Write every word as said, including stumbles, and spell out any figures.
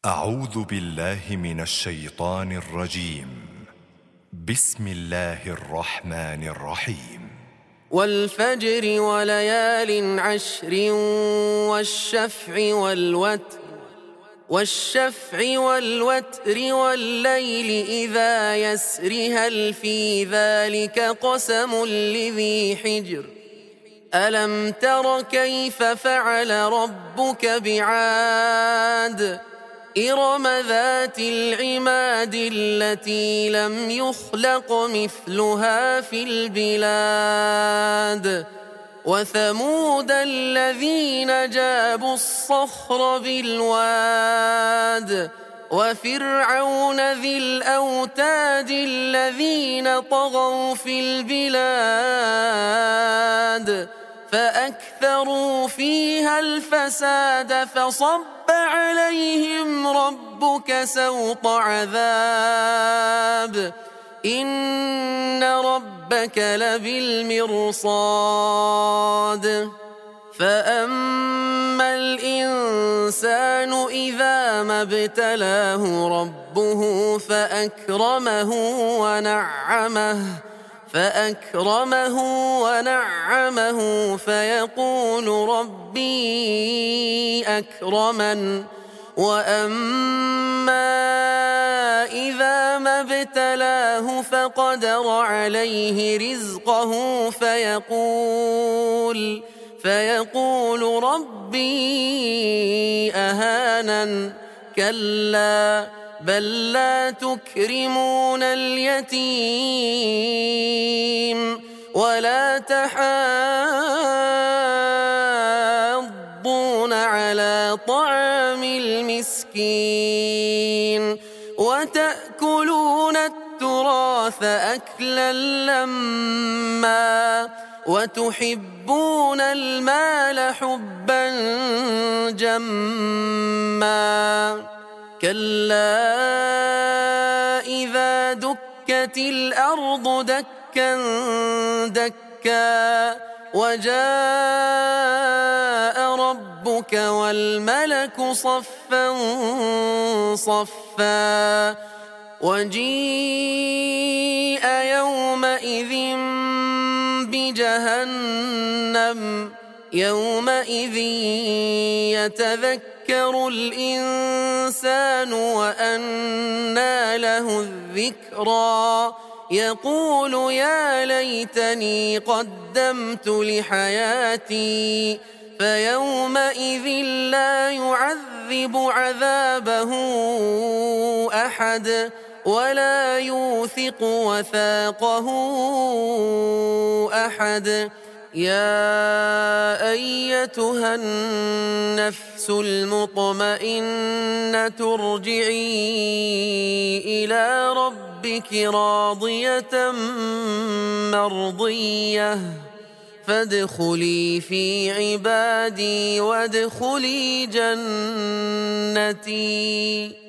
أعوذ بالله من الشيطان الرجيم. بسم الله الرحمن الرحيم. والفجر وليال عشر والشفع والوتر والشفع والوتر والليل إذا يسر هل في ذلك قسم لذي حجر ألم تر كيف فعل ربك بعاد إرم ذات العماد التي لم يخلق مثلها في البلاد وثمود الذين جابوا الصخر بالواد وفرعون ذي الأوتاد الذين طغوا في البلاد فأكثروا فيها الفساد فصب عليهم ربك سوط عذاب إن ربك لبالمرصاد فأما الإنسان إذا ما ابتلاه ربه فأكرمه ونعمه فأكرمه ونعمه فيقول ربي أكرمن وأما إذا ما ابتلاه فقدر عليه رزقه فيقول فيقول ربي أهانن كلا بل لا تكرمون اليتيم ولا تحاضون على طعام المسكين وتأكلون التراث أكلا لما وتحبون المال حبا جما كلا إذا دكت الأرض دكا دكا وجاء ربك والملك صفا صفا وجيء يومئذ بجهنم يومئذ يتذكر الإنسان وأنى له الذكرى يقول يا ليتني قدمت لحياتي فيومئذ لا يعذب عذابه أحد ولا يوثق وثاقه أحد يا أيتها النفس المطمئنة ارجعي إلى ربك راضية مرضية فادخلي في عبادي وادخلي جنتي.